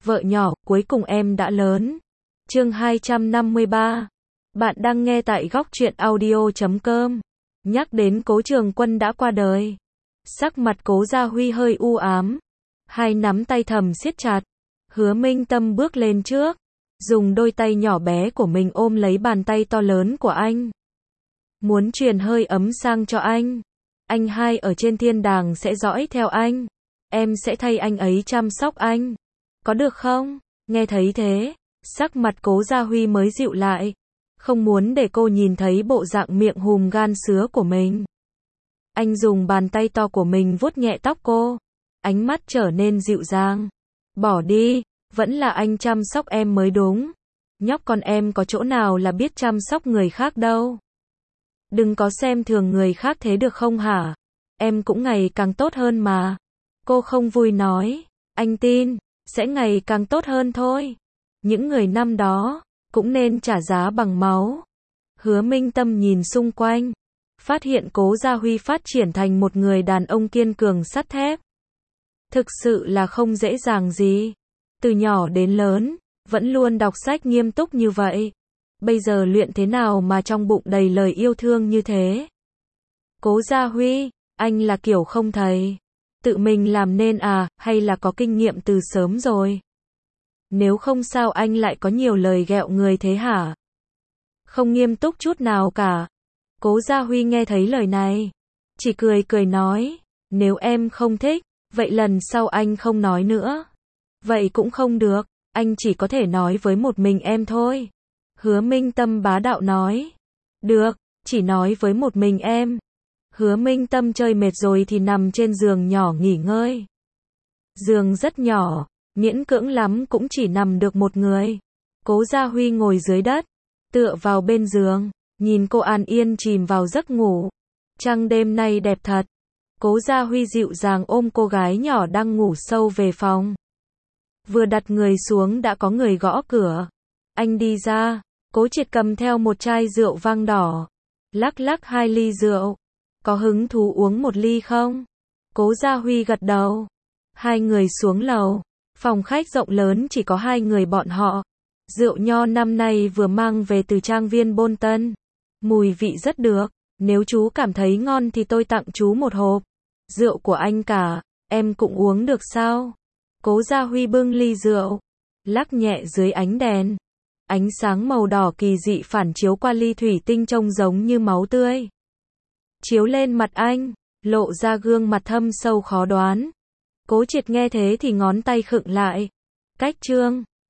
vợ nhỏ, cuối cùng em đã lớn. Chương 253. Bạn đang nghe tại góc truyện audio.com. Nhắc đến Cố Trường Quân đã qua đời. Sắc mặt Cố Gia Huy hơi u ám. Hai nắm tay thầm siết chặt. Hứa Minh Tâm bước lên trước. Dùng đôi tay nhỏ bé của mình ôm lấy bàn tay to lớn của anh. Muốn truyền hơi ấm sang cho anh. Anh hai ở trên thiên đàng sẽ dõi theo anh. Em sẽ thay anh ấy chăm sóc anh. Có được không? Nghe thấy thế, sắc mặt Cố Gia Huy mới dịu lại. Không muốn để cô nhìn thấy bộ dạng miệng hùm gan sứa của mình. Anh dùng bàn tay to của mình vuốt nhẹ tóc cô. Ánh mắt trở nên dịu dàng. Bỏ đi, vẫn là anh chăm sóc em mới đúng. Nhóc con em có chỗ nào là biết chăm sóc người khác đâu. Đừng có xem thường người khác thế được không hả? Em cũng ngày càng tốt hơn mà. Cô không vui nói. Anh tin, sẽ ngày càng tốt hơn thôi. Những người năm đó, cũng nên trả giá bằng máu. Hứa Minh Tâm nhìn xung quanh. Phát hiện Cố Gia Huy phát triển thành một người đàn ông kiên cường sắt thép. Thực sự là không dễ dàng gì. Từ nhỏ đến lớn, vẫn luôn đọc sách nghiêm túc như vậy. Bây giờ luyện thế nào mà trong bụng đầy lời yêu thương như thế? Cố Gia Huy, anh là kiểu không thầy. Tự mình làm nên à, hay là có kinh nghiệm từ sớm rồi? Nếu không sao anh lại có nhiều lời ghẹo người thế hả? Không nghiêm túc chút nào cả. Cố Gia Huy nghe thấy lời này. Chỉ cười cười nói. Nếu em không thích, vậy lần sau anh không nói nữa. Vậy cũng không được, anh chỉ có thể nói với một mình em thôi. Hứa Minh Tâm bá đạo nói. Được, chỉ nói với một mình em. Hứa Minh Tâm chơi mệt rồi thì nằm trên giường nhỏ nghỉ ngơi. Giường rất nhỏ, miễn cưỡng lắm cũng chỉ nằm được một người. Cố Gia Huy ngồi dưới đất, tựa vào bên giường, nhìn cô an yên chìm vào giấc ngủ. Trăng đêm nay đẹp thật. Cố Gia Huy dịu dàng ôm cô gái nhỏ đang ngủ sâu về phòng. Vừa đặt người xuống đã có người gõ cửa. Anh đi ra, Cố Triệt cầm theo một chai rượu vang đỏ. Lắc lắc 2 ly rượu. Có hứng thú uống một ly không? Cố Gia Huy gật đầu. Hai người xuống lầu. Phòng khách rộng lớn chỉ có 2 người bọn họ. Rượu nho năm nay vừa mang về từ trang viên Bôn Tân. Mùi vị rất được. Nếu chú cảm thấy ngon thì tôi tặng chú một hộp. Rượu của anh cả, em cũng uống được sao? Cố Gia Huy bưng ly rượu. Lắc nhẹ dưới ánh đèn. Ánh sáng màu đỏ kỳ dị phản chiếu qua ly thủy tinh trông giống như máu tươi. Chiếu lên mặt anh, lộ ra gương mặt thâm sâu khó đoán. Cố Triệt nghe thế thì ngón tay khựng lại. Cách trương,